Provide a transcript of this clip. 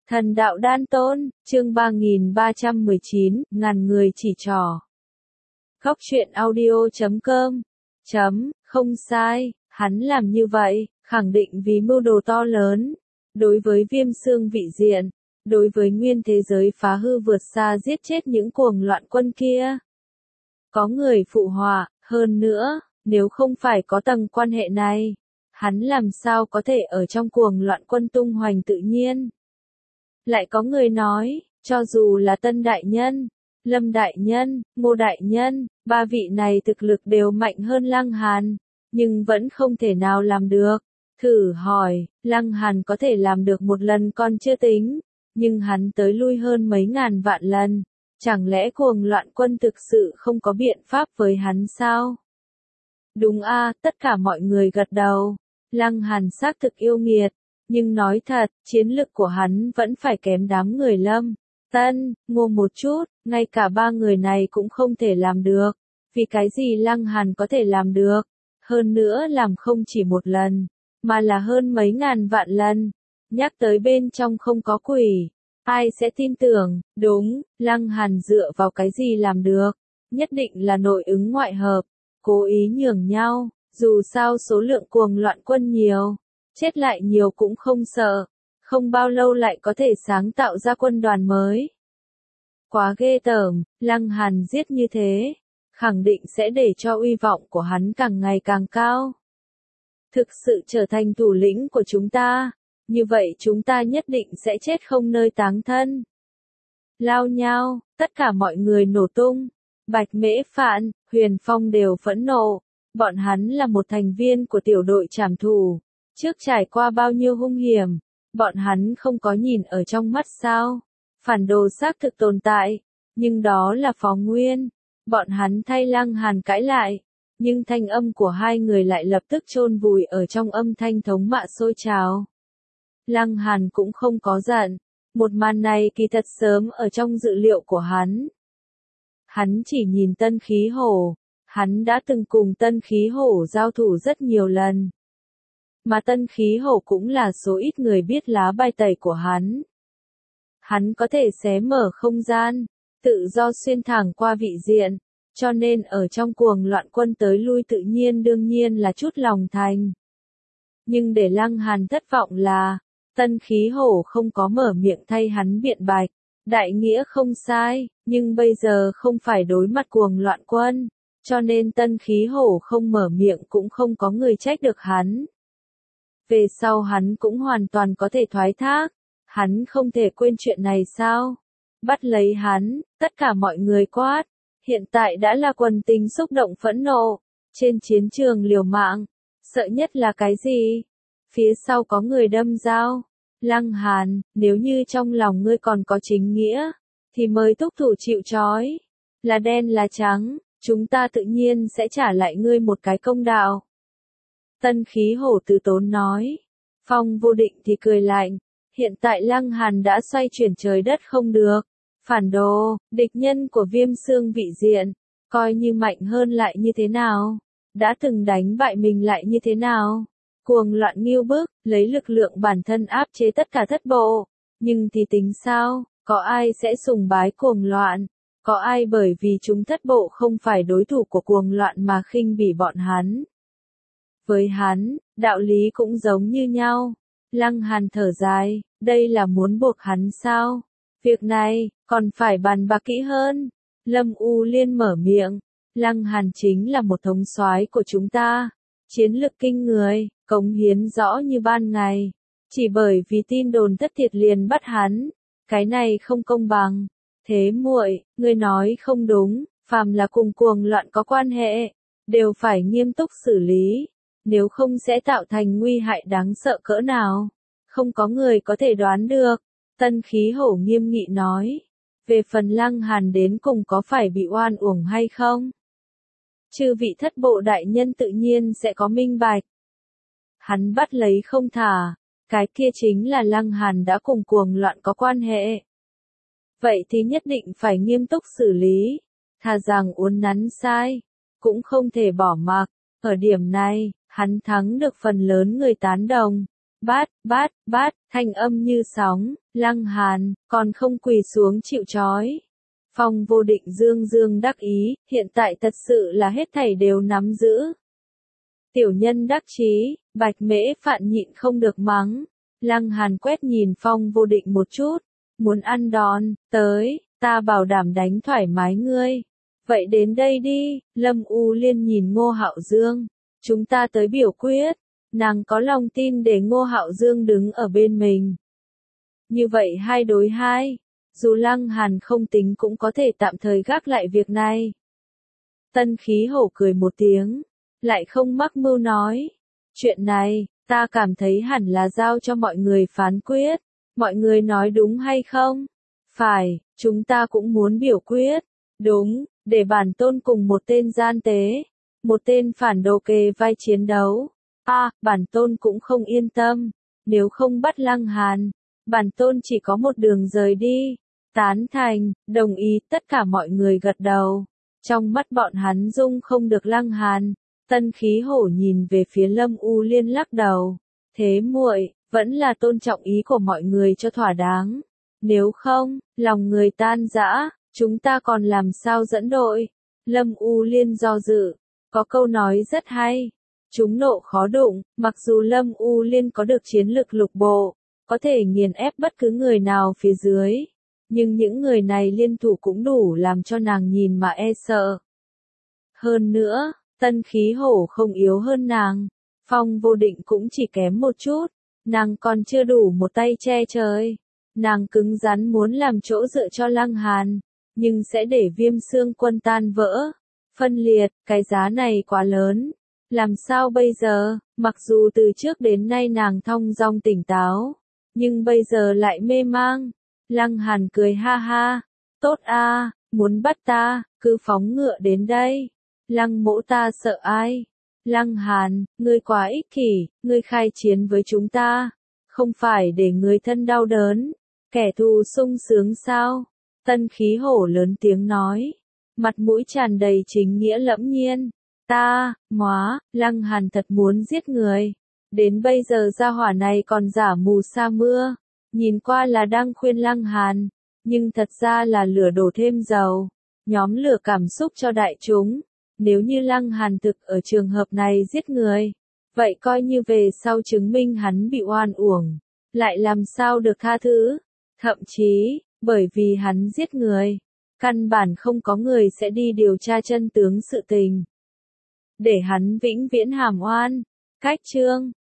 Thần đạo đan tôn, chương 3319, ngàn người chỉ trỏ. Góc truyện audio.com. Không sai, hắn làm như vậy, khẳng định vì mưu đồ to lớn. Đối với Viêm Xương vị diện, đối với nguyên thế giới phá hư vượt xa giết chết những cuồng loạn quân kia. Có người phụ họa, hơn nữa, nếu không phải có tầng quan hệ này, hắn làm sao có thể ở trong cuồng loạn quân tung hoành tự nhiên. Lại có người nói, cho dù là Tân Đại Nhân, Lâm Đại Nhân, Ngô Đại Nhân, ba vị này thực lực đều mạnh hơn Lăng Hàn, nhưng vẫn không thể nào làm được. Thử hỏi, Lăng Hàn có thể làm được một lần còn chưa tính, nhưng hắn tới lui hơn mấy ngàn vạn lần, chẳng lẽ cuồng loạn quân thực sự không có biện pháp với hắn sao? Đúng a, tất cả mọi người gật đầu. Lăng Hàn xác thực yêu nghiệt, nhưng nói thật, chiến lực của hắn vẫn phải kém đám người Lâm, Tân, Ngô một chút, ngay cả ba người này cũng không thể làm được. Vì cái gì Lăng Hàn có thể làm được? Hơn nữa làm không chỉ một lần, mà là hơn mấy ngàn vạn lần. Nhắc tới bên trong không có quỷ, ai sẽ tin tưởng? Đúng, Lăng Hàn dựa vào cái gì làm được? Nhất định là nội ứng ngoại hợp, cố ý nhường nhau, dù sao số lượng cuồng loạn quân nhiều, chết lại nhiều cũng không sợ, không bao lâu lại có thể sáng tạo ra quân đoàn mới. Quá ghê tởm, Lăng Hàn giết như thế, khẳng định sẽ để cho uy vọng của hắn càng ngày càng cao. Thực sự trở thành thủ lĩnh của chúng ta, như vậy chúng ta nhất định sẽ chết không nơi táng thân. Lao nhau, tất cả mọi người nổ tung, Bạch Mễ Phạn, Huyền Phong đều phẫn nộ, bọn hắn là một thành viên của tiểu đội trảm thủ. Trước trải qua bao nhiêu hung hiểm, bọn hắn không có nhìn ở trong mắt sao? Phản đồ xác thực tồn tại, nhưng đó là phó nguyên. Bọn hắn thay Lăng Hàn cãi lại, nhưng thanh âm của hai người lại lập tức chôn vùi ở trong âm thanh thống mạ sôi trào. Lăng Hàn cũng không có giận, một màn này kỳ thật sớm ở trong dự liệu của hắn. Hắn chỉ nhìn Tân Khí Hổ, hắn đã từng cùng Tân Khí Hổ giao thủ rất nhiều lần. Mà Tân Khí Hổ cũng là số ít người biết lá bài tẩy của hắn. Hắn có thể xé mở không gian, tự do xuyên thẳng qua vị diện, cho nên ở trong cuồng loạn quân tới lui tự nhiên đương nhiên là chút lòng thành. Nhưng để Lăng Hàn thất vọng là, Tân Khí Hổ không có mở miệng thay hắn biện bạch, đại nghĩa không sai, nhưng bây giờ không phải đối mặt cuồng loạn quân, cho nên Tân Khí Hổ không mở miệng cũng không có người trách được hắn. Về sau hắn cũng hoàn toàn có thể thoái thác, hắn không thể quên chuyện này sao? Bắt lấy hắn, tất cả mọi người quát, hiện tại đã là quần tình xúc động phẫn nộ, trên chiến trường liều mạng, sợ nhất là cái gì? Phía sau có người đâm dao, Lăng Hàn, nếu như trong lòng ngươi còn có chính nghĩa, thì mời thúc thủ chịu trói, là đen là trắng, chúng ta tự nhiên sẽ trả lại ngươi một cái công đạo. Tân Khí Hổ từ tốn nói. Phong Vô Định thì cười lạnh, hiện tại Lăng Hàn đã xoay chuyển trời đất không được. Phản đồ, địch nhân của Viêm Xương vị diện, coi như mạnh hơn lại như thế nào? Đã từng đánh bại mình lại như thế nào? Cuồng loạn nghiêu bức, lấy lực lượng bản thân áp chế tất cả thất bộ. Nhưng thì tính sao? Có ai sẽ sùng bái cuồng loạn? Có ai bởi vì chúng thất bộ không phải đối thủ của cuồng loạn mà khinh bỉ bọn hắn? Với hắn, đạo lý cũng giống như nhau. Lăng Hàn thở dài, đây là muốn buộc hắn sao? Việc này, còn phải bàn bạc kỹ hơn. Lâm U Liên mở miệng, Lăng Hàn chính là một thống soái của chúng ta. Chiến lực kinh người, cống hiến rõ như ban ngày. Chỉ bởi vì tin đồn thất thiệt liền bắt hắn. Cái này không công bằng. Thế muội, ngươi nói không đúng, phàm là cùng cuồng loạn có quan hệ, đều phải nghiêm túc xử lý. Nếu không sẽ tạo thành nguy hại đáng sợ cỡ nào. Không có người có thể đoán được. Tân Khí Hổ nghiêm nghị nói. Về phần Lăng Hàn đến cùng có phải bị oan uổng hay không? Chư vị thất bộ đại nhân tự nhiên sẽ có minh bạch. Hắn bắt lấy không thả. Cái kia chính là Lăng Hàn đã cùng cuồng loạn có quan hệ. Vậy thì nhất định phải nghiêm túc xử lý. Thà rằng uốn nắn sai, cũng không thể bỏ mặc. Ở điểm này, hắn thắng được phần lớn người tán đồng. bát, thanh âm như sóng, Lăng Hàn, còn không quỳ xuống chịu trói. Phong Vô Định dương dương đắc ý, hiện tại thật sự là hết thảy đều nắm giữ. Tiểu nhân đắc chí, Bạch Mễ Phạn nhịn không được mắng. Lăng Hàn quét nhìn Phong Vô Định một chút, muốn ăn đòn, tới, ta bảo đảm đánh thoải mái ngươi. Vậy đến đây đi, Lâm U Liên nhìn Ngô Hạo Dương, chúng ta tới biểu quyết, nàng có lòng tin để Ngô Hạo Dương đứng ở bên mình. Như vậy 2 đối 2, dù Lăng Hàn không tính cũng có thể tạm thời gác lại việc này. Tân Khí Hổ cười một tiếng, lại không mắc mưu nói, chuyện này, ta cảm thấy hẳn là giao cho mọi người phán quyết, mọi người nói đúng hay không? Phải, chúng ta cũng muốn biểu quyết, đúng, để bản tôn cùng một tên gian tế, một tên phản đồ kề vai chiến đấu. Bản tôn cũng không yên tâm, nếu không bắt Lăng Hàn, bản tôn chỉ có một đường rời đi. Tán thành, đồng ý, tất cả mọi người gật đầu. Trong mắt bọn hắn dung không được Lăng Hàn. Tân Khí Hổ nhìn về phía Lâm U Liên lắc đầu. Thế muội, vẫn là tôn trọng ý của mọi người cho thỏa đáng. Nếu không, lòng người tan rã, chúng ta còn làm sao dẫn đội? Lâm U Liên do dự, có câu nói rất hay. Chúng nộ khó đụng, mặc dù Lâm U Liên có được chiến lực lục bộ, có thể nghiền ép bất cứ người nào phía dưới. Nhưng những người này liên thủ cũng đủ làm cho nàng nhìn mà e sợ. Hơn nữa, Tân Khí Hổ không yếu hơn nàng, Phong Vô Định cũng chỉ kém một chút, nàng còn chưa đủ một tay che trời. Nàng cứng rắn muốn làm chỗ dựa cho Lăng Hàn, nhưng sẽ để Viêm Xương Quân tan vỡ, phân liệt, cái giá này quá lớn. Làm sao bây giờ, mặc dù từ trước đến nay nàng thong dong tỉnh táo, nhưng bây giờ lại mê mang. Lăng Hàn cười ha ha, tốt a, muốn bắt ta, cứ phóng ngựa đến đây. Lăng mỗ ta sợ ai? Lăng Hàn, ngươi quá ích kỷ, ngươi khai chiến với chúng ta, không phải để người thân đau đớn, kẻ thù sung sướng sao? Tân Khí Hổ lớn tiếng nói, mặt mũi tràn đầy chính nghĩa lẫm nhiên. Lăng Hàn thật muốn giết người. Đến bây giờ gia hỏa này còn giả mù sa mưa. Nhìn qua là đang khuyên Lăng Hàn, nhưng thật ra là lửa đổ thêm dầu. Nhóm lửa cảm xúc cho đại chúng. Nếu như Lăng Hàn thực ở trường hợp này giết người, vậy coi như về sau chứng minh hắn bị oan uổng, lại làm sao được tha thứ. Thậm chí, bởi vì hắn giết người, căn bản không có người sẽ đi điều tra chân tướng sự tình, để hắn vĩnh viễn hàm oan. Cách chương